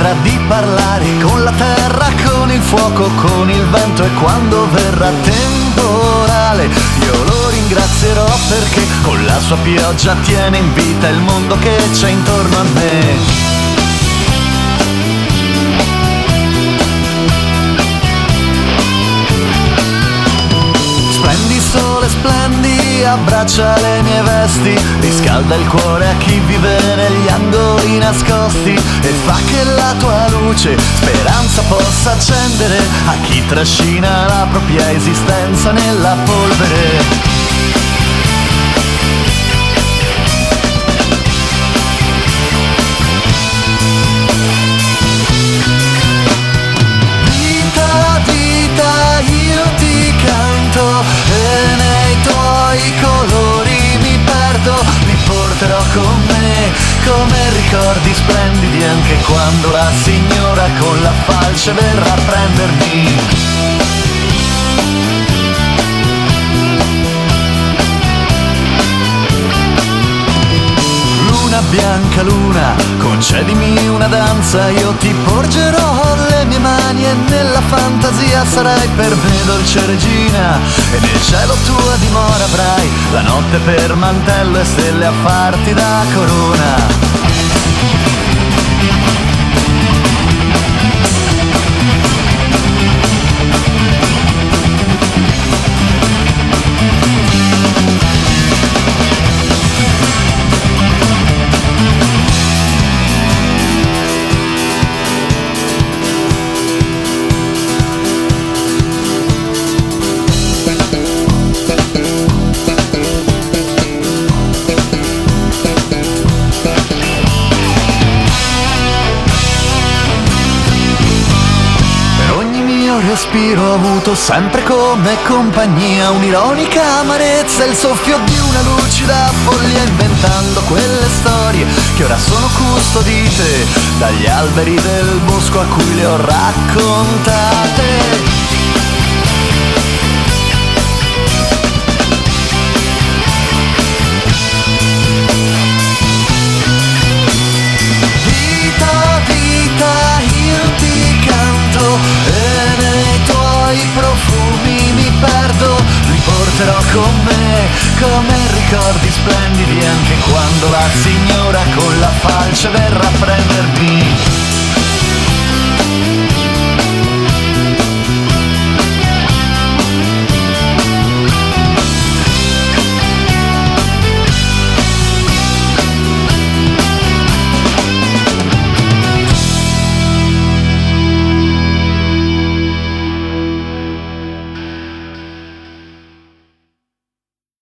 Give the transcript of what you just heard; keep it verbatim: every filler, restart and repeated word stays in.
sembra di parlare con la terra, con il fuoco, con il vento, e quando verrà temporale io lo ringrazierò perché con la sua pioggia tiene in vita il mondo che c'è intorno a me. Splendi sole, splendi, abbraccia le mie vesti, riscalda il cuore a chi vive negli angoli nascosti e fa che la tua luce speranza possa accendere a chi trascina la propria esistenza nella polvere. E nei tuoi colori mi perdo, li porterò con me come ricordi splendidi, anche quando la signora con la falce verrà a prendermi. Luna bianca, luna, concedimi una danza, io ti porgerò le mie mani e nella fantasia sarai per me dolce regina, e nel cielo tua dimora avrai la notte per mantello e stelle a farti da corona. Respiro ho avuto sempre come compagnia un'ironica amarezza, il soffio di una lucida follia, inventando quelle storie che ora sono custodite dagli alberi del bosco a cui le ho raccontate. I profumi mi perdo, li porterò con me come ricordi splendidi, anche quando la signora con la falce verrà a prendermi.